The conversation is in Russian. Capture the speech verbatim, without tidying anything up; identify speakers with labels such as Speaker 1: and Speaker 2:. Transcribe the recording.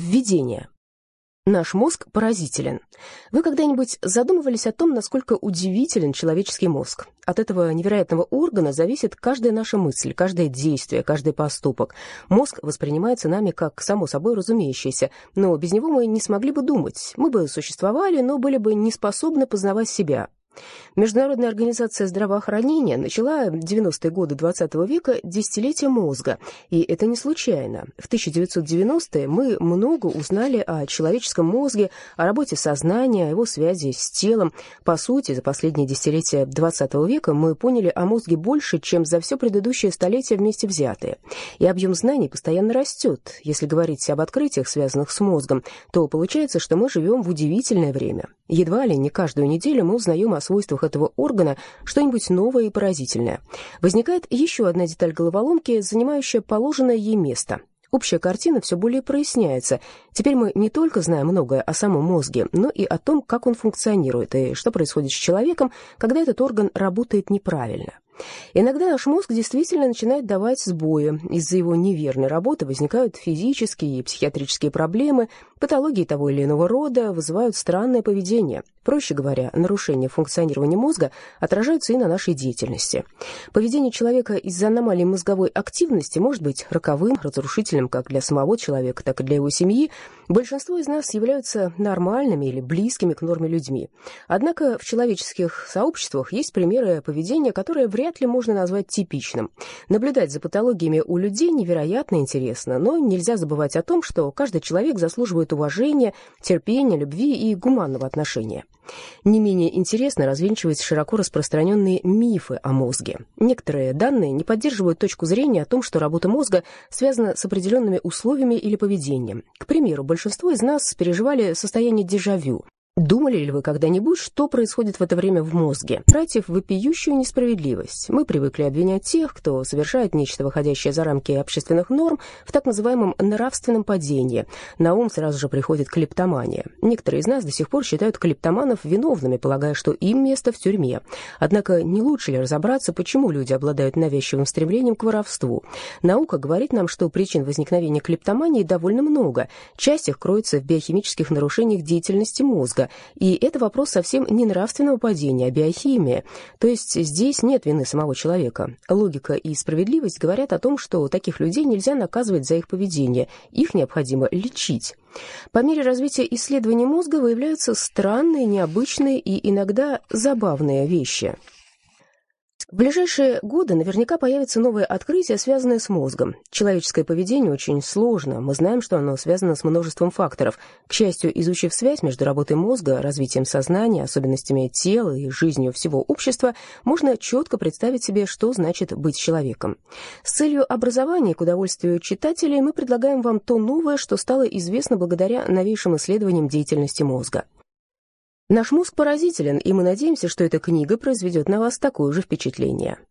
Speaker 1: Введение. Наш мозг поразителен. Вы когда-нибудь задумывались о том, насколько удивителен человеческий мозг? От этого невероятного органа зависит каждая наша мысль, каждое действие, каждый поступок. Мозг воспринимается нами как само собой разумеющееся, но без него мы не смогли бы думать. Мы бы существовали, но были бы не способны познавать себя. Международная организация здравоохранения начала в девяностые годы двадцатого века десятилетие мозга, и это не случайно. В тысяча девятьсот девяностые мы много узнали о человеческом мозге, о работе сознания, о его связи с телом. По сути, за последние десятилетия двадцатого века мы поняли о мозге больше, чем за все предыдущее столетие вместе взятые. И объем знаний постоянно растет. Если говорить об открытиях, связанных с мозгом, то получается, что мы живем в удивительное время. Едва ли не каждую неделю мы узнаем о свойствах этого органа что-нибудь новое и поразительное. Возникает еще одна деталь головоломки, занимающая положенное ей место. Общая картина все более проясняется. Теперь мы не только знаем многое о самом мозге, но и о том, как он функционирует и что происходит с человеком, когда этот орган работает неправильно. Иногда наш мозг действительно начинает давать сбои. Из-за его неверной работы возникают физические и психиатрические проблемы, патологии того или иного рода вызывают странное поведение. Проще говоря, нарушения функционирования мозга отражаются и на нашей деятельности. Поведение человека из-за аномалий мозговой активности может быть роковым, разрушительным как для самого человека, так и для его семьи. Большинство из нас являются нормальными или близкими к норме людьми. Однако в человеческих сообществах есть примеры поведения, которые вряд ли можно назвать типичным. Наблюдать за патологиями у людей невероятно интересно, но нельзя забывать о том, что каждый человек заслуживает уважения, терпения, любви и гуманного отношения. Не менее интересно развенчивать широко распространенные мифы о мозге. Некоторые данные не поддерживают точку зрения о том, что работа мозга связана с определенными условиями или поведением. К примеру, большинство из нас переживали состояние дежавю. Думали ли вы когда-нибудь, что происходит в это время в мозге? Против вопиющую несправедливость. Мы привыкли обвинять тех, кто совершает нечто, выходящее за рамки общественных норм, в так называемом нравственном падении. На ум сразу же приходит клептомания. Некоторые из нас до сих пор считают клептоманов виновными, полагая, что им место в тюрьме. Однако не лучше ли разобраться, почему люди обладают навязчивым стремлением к воровству? Наука говорит нам, что причин возникновения клептомании довольно много. Часть их кроется в биохимических нарушениях деятельности мозга. И это вопрос совсем не нравственного падения, а биохимии. То есть здесь нет вины самого человека. Логика и справедливость говорят о том, что таких людей нельзя наказывать за их поведение, их необходимо лечить. По мере развития исследований мозга выявляются странные, необычные и иногда забавные вещи. В ближайшие годы наверняка появятся новые открытия, связанные с мозгом. Человеческое поведение очень сложно. Мы знаем, что оно связано с множеством факторов. К счастью, изучив связь между работой мозга, развитием сознания, особенностями тела и жизнью всего общества, можно четко представить себе, что значит быть человеком. С целью образования и к удовольствию читателей мы предлагаем вам то новое, что стало известно благодаря новейшим исследованиям деятельности мозга. Наш мозг поразителен, и мы надеемся, что эта книга произведет на вас такое же впечатление.